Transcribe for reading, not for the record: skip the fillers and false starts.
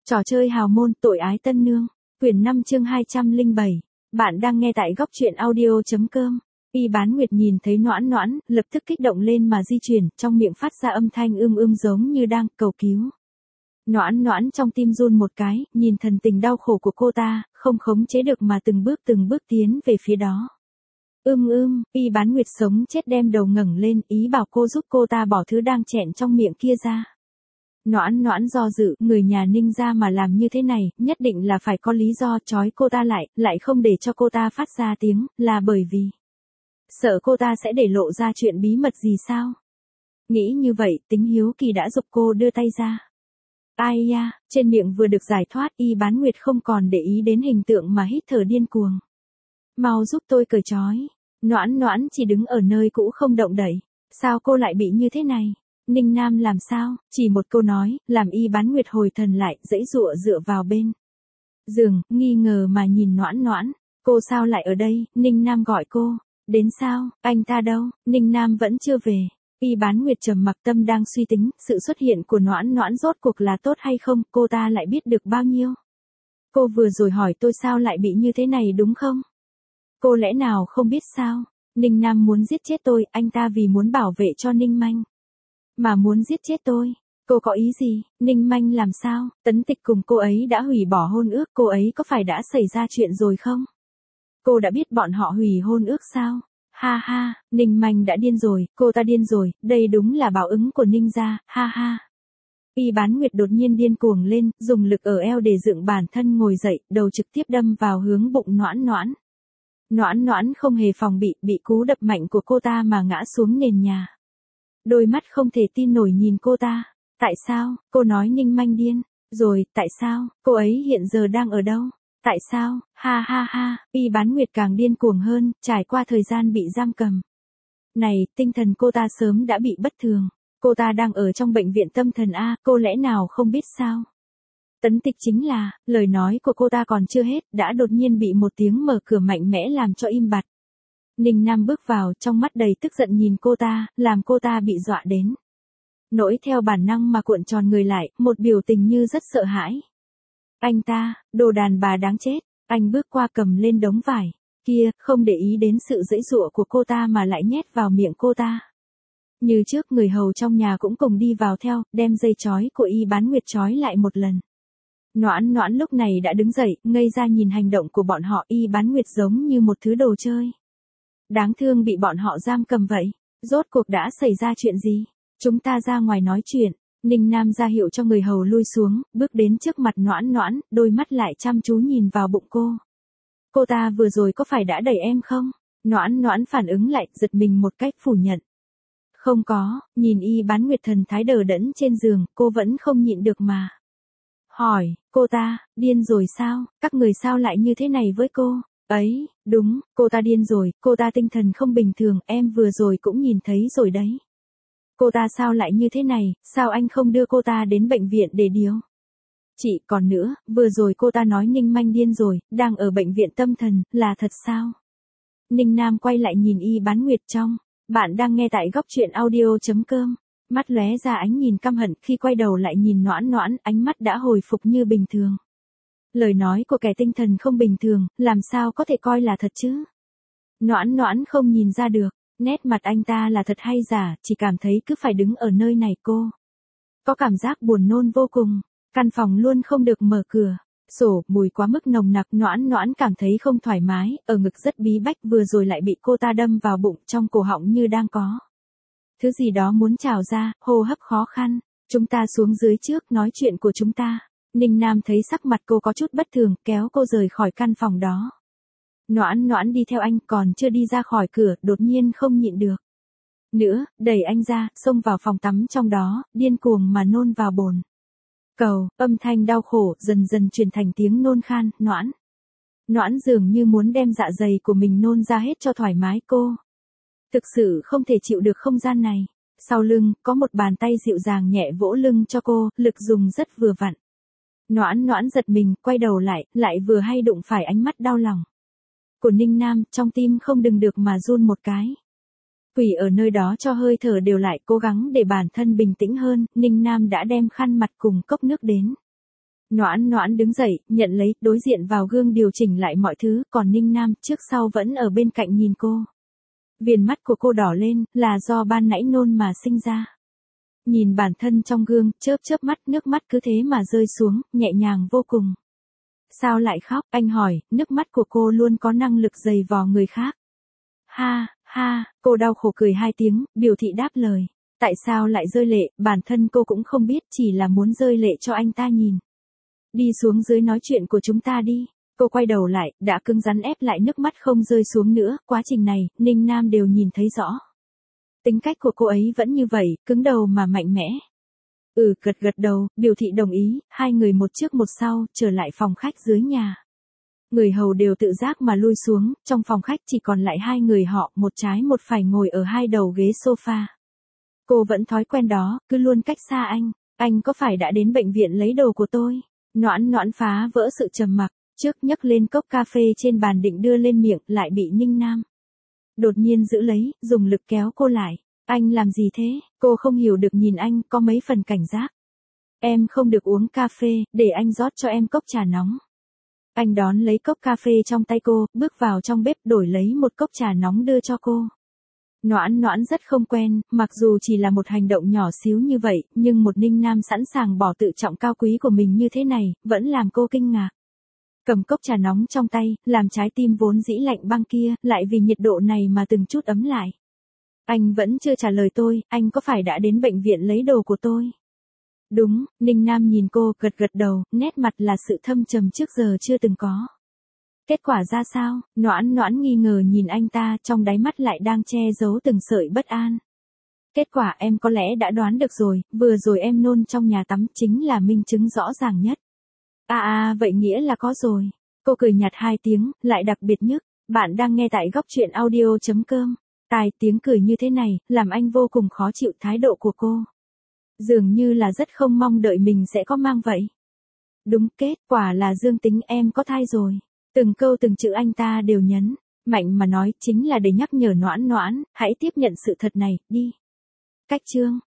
Trò chơi hào môn tội ái tân nương. Quyển 5 chương 207. Bạn đang nghe tại góc truyện audio.com. Y Bán Nguyệt nhìn thấy Noãn Noãn, lập tức kích động lên mà di chuyển, trong miệng phát ra âm thanh giống như đang cầu cứu. Noãn Noãn trong tim run một cái, nhìn thần tình đau khổ của cô ta, không khống chế được mà từng bước tiến về phía đó. Y Bán Nguyệt sống chết đem đầu ngẩng lên, ý bảo cô giúp cô ta bỏ thứ đang chẹn trong miệng kia ra. Noãn Noãn do dự, người nhà Ninh gia mà làm như thế này, nhất định là phải có lý do trói cô ta lại không để cho cô ta phát ra tiếng, là bởi vì sợ cô ta sẽ để lộ ra chuyện bí mật gì sao? Nghĩ như vậy, tính hiếu kỳ đã giục cô đưa tay ra. Ai ya, trên miệng vừa được giải thoát, Y Bán Nguyệt không còn để ý đến hình tượng mà hít thở điên cuồng. Mau giúp tôi cởi trói. Noãn Noãn chỉ đứng ở nơi cũ không động đậy. Sao cô lại bị như thế này? Ninh Nam làm sao? Chỉ một câu nói, làm Y Bán Nguyệt hồi thần lại, giãy giụa dựa vào bên giường, nghi ngờ mà nhìn Noãn Noãn. Cô sao lại ở đây? Ninh Nam gọi cô. Đến sao? Anh ta đâu? Ninh Nam vẫn chưa về. Y Bán Nguyệt trầm mặc, tâm đang suy tính, sự xuất hiện của Noãn Noãn rốt cuộc là tốt hay không, cô ta lại biết được bao nhiêu. Cô vừa rồi hỏi tôi sao lại bị như thế này đúng không? Cô lẽ nào không biết sao? Ninh Nam muốn giết chết tôi, anh ta vì muốn bảo vệ cho Ninh Manh mà muốn giết chết tôi. Cô có ý gì? Ninh Manh làm sao? Tấn Tịch cùng cô ấy đã hủy bỏ hôn ước, cô ấy có phải đã xảy ra chuyện rồi không? Cô đã biết bọn họ hủy hôn ước sao? Ha ha, Ninh Manh đã điên rồi, cô ta điên rồi, đây đúng là báo ứng của Ninh gia, ha ha. Y Bán Nguyệt đột nhiên điên cuồng lên, dùng lực ở eo để dựng bản thân ngồi dậy, đầu trực tiếp đâm vào hướng bụng Noãn Noãn. Noãn Noãn không hề phòng bị cú đập mạnh của cô ta mà ngã xuống nền nhà. Đôi mắt không thể tin nổi nhìn cô ta. Tại sao? Cô nói Ninh Manh điên. Rồi, tại sao? Cô ấy hiện giờ đang ở đâu? Tại sao? Ha ha ha, Y Bán Nguyệt càng điên cuồng hơn, trải qua thời gian bị giam cầm. Này, tinh thần cô ta sớm đã bị bất thường. Cô ta đang ở trong bệnh viện tâm thần A, cô lẽ nào không biết sao? Tấn Tịch chính là, lời nói của cô ta còn chưa hết, đã đột nhiên bị một tiếng mở cửa mạnh mẽ làm cho im bặt. Ninh Nam bước vào, trong mắt đầy tức giận nhìn cô ta, làm cô ta bị dọa đến. Nỗi theo bản năng mà cuộn tròn người lại, một biểu tình như rất sợ hãi. Anh ta, đồ đàn bà đáng chết, anh bước qua cầm lên đống vải, kia, không để ý đến sự giãy giụa của cô ta mà lại nhét vào miệng cô ta. Như trước người hầu trong nhà cũng cùng đi vào theo, đem dây trói của Y Bán Nguyệt trói lại một lần. Noãn Noãn lúc này đã đứng dậy, ngây ra nhìn hành động của bọn họ, Y Bán Nguyệt giống như một thứ đồ chơi. Đáng thương bị bọn họ giam cầm vậy. Rốt cuộc đã xảy ra chuyện gì? Chúng ta ra ngoài nói chuyện. Ninh Nam ra hiệu cho người hầu lui xuống, bước đến trước mặt Noãn Noãn, đôi mắt lại chăm chú nhìn vào bụng cô. Cô ta vừa rồi có phải đã đẩy em không? Noãn Noãn phản ứng lại, giật mình một cách phủ nhận. Không có, nhìn Y Bán Nguyệt thần thái đờ đẫn trên giường, cô vẫn không nhịn được mà hỏi, cô ta, điên rồi sao? Các người sao lại như thế này với cô? Ấy, đúng, cô ta điên rồi, cô ta tinh thần không bình thường, em vừa rồi cũng nhìn thấy rồi đấy. Cô ta sao lại như thế này, sao anh không đưa cô ta đến bệnh viện để điều? Chị, còn nữa, vừa rồi cô ta nói Ninh Manh điên rồi, đang ở bệnh viện tâm thần, là thật sao? Ninh Nam quay lại nhìn Y Bán Nguyệt trong. Bạn đang nghe tại góc truyện audio.com. Mắt lóe ra ánh nhìn căm hận, khi quay đầu lại nhìn Noãn Noãn, ánh mắt đã hồi phục như bình thường. Lời nói của kẻ tinh thần không bình thường, làm sao có thể coi là thật chứ? Noãn Noãn không nhìn ra được, nét mặt anh ta là thật hay giả, chỉ cảm thấy cứ phải đứng ở nơi này cô. Có cảm giác buồn nôn vô cùng, căn phòng luôn không được mở cửa. Sổ, mùi quá mức nồng nặc, Noãn Noãn cảm thấy không thoải mái, ở ngực rất bí bách, vừa rồi lại bị cô ta đâm vào bụng, trong cổ họng như đang có thứ gì đó muốn trào ra, hô hấp khó khăn. Chúng ta xuống dưới trước, nói chuyện của chúng ta. Ninh Nam thấy sắc mặt cô có chút bất thường, kéo cô rời khỏi căn phòng đó. Noãn Noãn đi theo anh, còn chưa đi ra khỏi cửa, đột nhiên không nhịn được nữa, đẩy anh ra, xông vào phòng tắm trong đó, điên cuồng mà nôn vào bồn cầu, âm thanh đau khổ dần dần truyền thành tiếng nôn khan. Noãn Noãn dường như muốn đem dạ dày của mình nôn ra hết cho thoải mái, cô thực sự không thể chịu được không gian này. Sau lưng, có một bàn tay dịu dàng nhẹ vỗ lưng cho cô, lực dùng rất vừa vặn. Noãn Noãn giật mình, quay đầu lại vừa hay đụng phải ánh mắt đau lòng của Ninh Nam, trong tim không đừng được mà run một cái. Quỳ ở nơi đó cho hơi thở đều lại, cố gắng để bản thân bình tĩnh hơn, Ninh Nam đã đem khăn mặt cùng cốc nước đến. Noãn Noãn đứng dậy, nhận lấy, đối diện vào gương điều chỉnh lại mọi thứ, còn Ninh Nam trước sau vẫn ở bên cạnh nhìn cô. Viền mắt của cô đỏ lên, là do ban nãy nôn mà sinh ra. Nhìn bản thân trong gương, chớp chớp mắt, nước mắt cứ thế mà rơi xuống, nhẹ nhàng vô cùng. Sao lại khóc, anh hỏi, nước mắt của cô luôn có năng lực dày vò người khác. Ha, ha, cô đau khổ cười 2 tiếng, biểu thị đáp lời. Tại sao lại rơi lệ, bản thân cô cũng không biết, chỉ là muốn rơi lệ cho anh ta nhìn. Đi xuống dưới nói chuyện của chúng ta đi. Cô quay đầu lại, đã cứng rắn ép lại nước mắt không rơi xuống nữa, quá trình này, Ninh Nam đều nhìn thấy rõ. Tính cách của cô ấy vẫn như vậy, cứng đầu mà mạnh mẽ. Gật gật đầu, biểu thị đồng ý, hai người một trước một sau, trở lại phòng khách dưới nhà. Người hầu đều tự giác mà lui xuống, trong phòng khách chỉ còn lại 2 người họ, một trái một phải ngồi ở 2 đầu ghế sofa. Cô vẫn thói quen đó, cứ luôn cách xa anh có phải đã đến bệnh viện lấy đồ của tôi? Noãn Noãn phá vỡ sự trầm mặc, trước nhấc lên cốc cà phê trên bàn định đưa lên miệng, lại bị Ninh Nam đột nhiên giữ lấy, dùng lực kéo cô lại. Anh làm gì thế? Cô không hiểu được nhìn anh, có mấy phần cảnh giác. Em không được uống cà phê, để anh rót cho em cốc trà nóng. Anh đón lấy cốc cà phê trong tay cô, bước vào trong bếp đổi lấy một cốc trà nóng đưa cho cô. Noãn Noãn rất không quen, mặc dù chỉ là một hành động nhỏ xíu như vậy, nhưng một Ninh Nam sẵn sàng bỏ tự trọng cao quý của mình như thế này, vẫn làm cô kinh ngạc. Cầm cốc trà nóng trong tay, làm trái tim vốn dĩ lạnh băng kia, lại vì nhiệt độ này mà từng chút ấm lại. Anh vẫn chưa trả lời tôi, anh có phải đã đến bệnh viện lấy đồ của tôi? Đúng, Ninh Nam nhìn cô, gật gật đầu, nét mặt là sự thâm trầm trước giờ chưa từng có. Kết quả ra sao? Noãn Noãn nghi ngờ nhìn anh ta, trong đáy mắt lại đang che giấu từng sợi bất an. Kết quả em có lẽ đã đoán được rồi, vừa rồi em nôn trong nhà tắm chính là minh chứng rõ ràng nhất. Vậy nghĩa là có rồi. Cô cười nhạt 2 tiếng, lại đặc biệt nhất. Bạn đang nghe tại góc truyện audio.com. Tiếng cười như thế này, làm anh vô cùng khó chịu thái độ của cô. Dường như là rất không mong đợi mình sẽ có mang vậy. Đúng, kết quả là dương tính, em có thai rồi. Từng câu từng chữ anh ta đều nhấn mạnh mà nói, chính là để nhắc nhở Noãn Noãn, hãy tiếp nhận sự thật này, đi. Cách chương